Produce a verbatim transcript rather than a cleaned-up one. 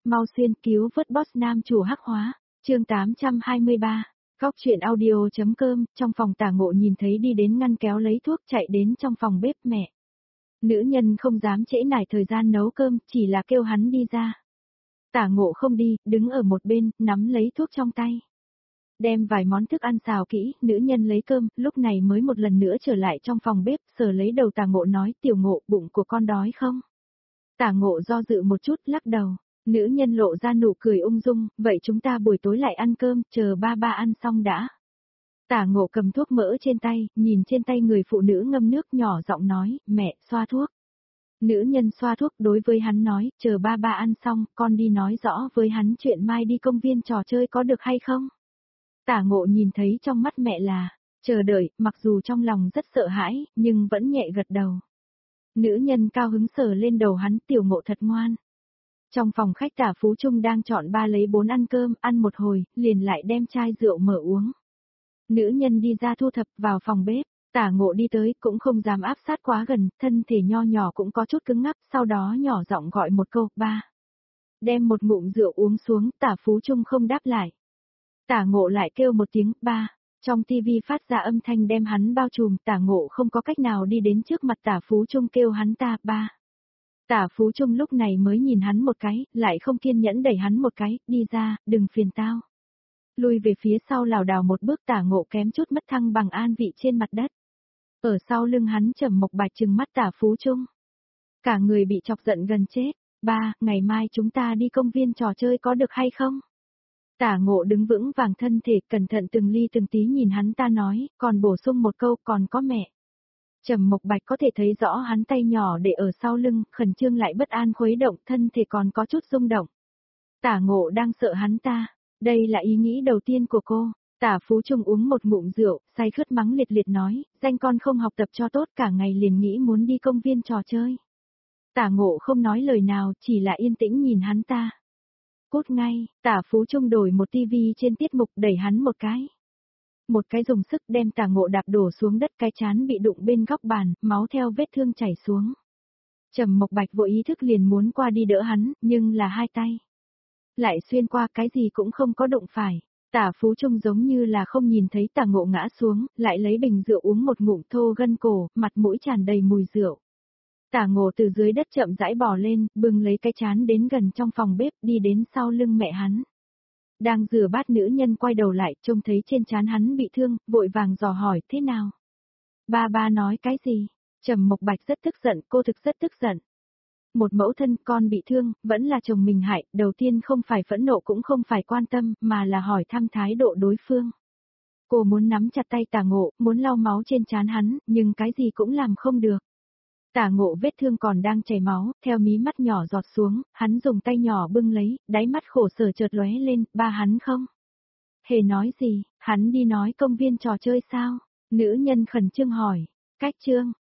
mau xuyên cứu vớt boss nam chủ hắc hóa, chương tám trăm hai mươi ba, Cóc truyện audio.com, trong phòng Tả Ngộ nhìn thấy đi đến ngăn kéo lấy thuốc chạy đến trong phòng bếp mẹ. Nữ nhân không dám trễ nải thời gian nấu cơm, chỉ là kêu hắn đi ra. Tả Ngộ không đi, đứng ở một bên, nắm lấy thuốc trong tay. Đem vài món thức ăn xào kỹ, nữ nhân lấy cơm, lúc này mới một lần nữa trở lại trong phòng bếp, sờ lấy đầu Tả Ngộ nói, tiểu Ngộ, bụng của con đói không? Tả Ngộ do dự một chút, lắc đầu. Nữ nhân lộ ra nụ cười ung dung, vậy chúng ta buổi tối lại ăn cơm, chờ ba ba ăn xong đã. Tả Ngộ cầm thuốc mỡ trên tay, nhìn trên tay người phụ nữ ngâm nước nhỏ giọng nói, mẹ, xoa thuốc. Nữ nhân xoa thuốc đối với hắn nói, chờ ba ba ăn xong, con đi nói rõ với hắn chuyện mai đi công viên trò chơi có được hay không? Tả Ngộ nhìn thấy trong mắt mẹ là, chờ đợi, mặc dù trong lòng rất sợ hãi, nhưng vẫn nhẹ gật đầu. Nữ nhân cao hứng sờ lên đầu hắn, tiểu Ngộ thật ngoan. Trong phòng khách Tả Phú Trung đang chọn ba lấy bốn ăn cơm, ăn một hồi, liền lại đem chai rượu mở uống. Nữ nhân đi ra thu thập vào phòng bếp, Tả Ngộ đi tới cũng không dám áp sát quá gần, thân thể nho nhỏ cũng có chút cứng ngắc, sau đó nhỏ giọng gọi một câu, ba. Đem một ngụm rượu uống xuống, Tả Phú Trung không đáp lại. Tả Ngộ lại kêu một tiếng, ba. Trong tivi phát ra âm thanh đem hắn bao trùm, Tả Ngộ không có cách nào đi đến trước mặt Tả Phú Trung kêu hắn ta, ba. Tả Phú Trung lúc này mới nhìn hắn một cái, lại không kiên nhẫn đẩy hắn một cái, đi ra, đừng phiền tao. Lui về phía sau lảo đảo một bước, Tả Ngộ kém chút mất thăng bằng an vị trên mặt đất. Ở sau lưng hắn Trầm Mộc Bạch trừng mắt Tả Phú Trung. Cả người bị chọc giận gần chết, ba, ngày mai chúng ta đi công viên trò chơi có được hay không? Tả Ngộ đứng vững vàng thân thể, cẩn thận từng ly từng tí nhìn hắn ta nói, còn bổ sung một câu, còn có mẹ. Trầm Mộc Bạch có thể thấy rõ hắn tay nhỏ để ở sau lưng, khẩn trương lại bất an khuấy động, thân thể còn có chút rung động. Tả Ngộ đang sợ hắn ta, đây là ý nghĩ đầu tiên của cô. Tả Phú Trung uống một ngụm rượu, say khướt mắng liệt liệt nói, danh con không học tập cho tốt cả ngày liền nghĩ muốn đi công viên trò chơi. Tả Ngộ không nói lời nào, chỉ là yên tĩnh nhìn hắn ta. Cút ngay, Tả Phú Trung đổi một tivi trên tiết mục đẩy hắn một cái. Một cái dùng sức đem Tả Ngộ đạp đổ xuống đất, cái chán bị đụng bên góc bàn, máu theo vết thương chảy xuống. Trầm Mộc Bạch vội ý thức liền muốn qua đi đỡ hắn, nhưng là hai tay. Lại xuyên qua, cái gì cũng không có đụng phải. Tả Phú Trung giống như là không nhìn thấy Tả Ngộ ngã xuống, lại lấy bình rượu uống một ngụm thô gân cổ, mặt mũi tràn đầy mùi rượu. Tả Ngộ từ dưới đất chậm rãi bò lên, bưng lấy cái chán đến gần trong phòng bếp, đi đến sau lưng mẹ hắn. Đang rửa bát nữ nhân quay đầu lại, trông thấy trên trán hắn bị thương, vội vàng dò hỏi, thế nào? Ba ba nói cái gì? Trầm Mộc Bạch rất tức giận, cô thực rất tức giận. Một mẫu thân con bị thương, vẫn là chồng mình hại, đầu tiên không phải phẫn nộ cũng không phải quan tâm, mà là hỏi thăm thái độ đối phương. Cô muốn nắm chặt tay Tả Ngộ, muốn lau máu trên trán hắn, nhưng cái gì cũng làm không được. Tả Ngộ vết thương còn đang chảy máu, theo mí mắt nhỏ giọt xuống, hắn dùng tay nhỏ bưng lấy, đáy mắt khổ sở chợt lóe lên, ba hắn không hề nói gì, hắn đi nói công viên trò chơi sao? Nữ nhân khẩn trương hỏi, cách trương,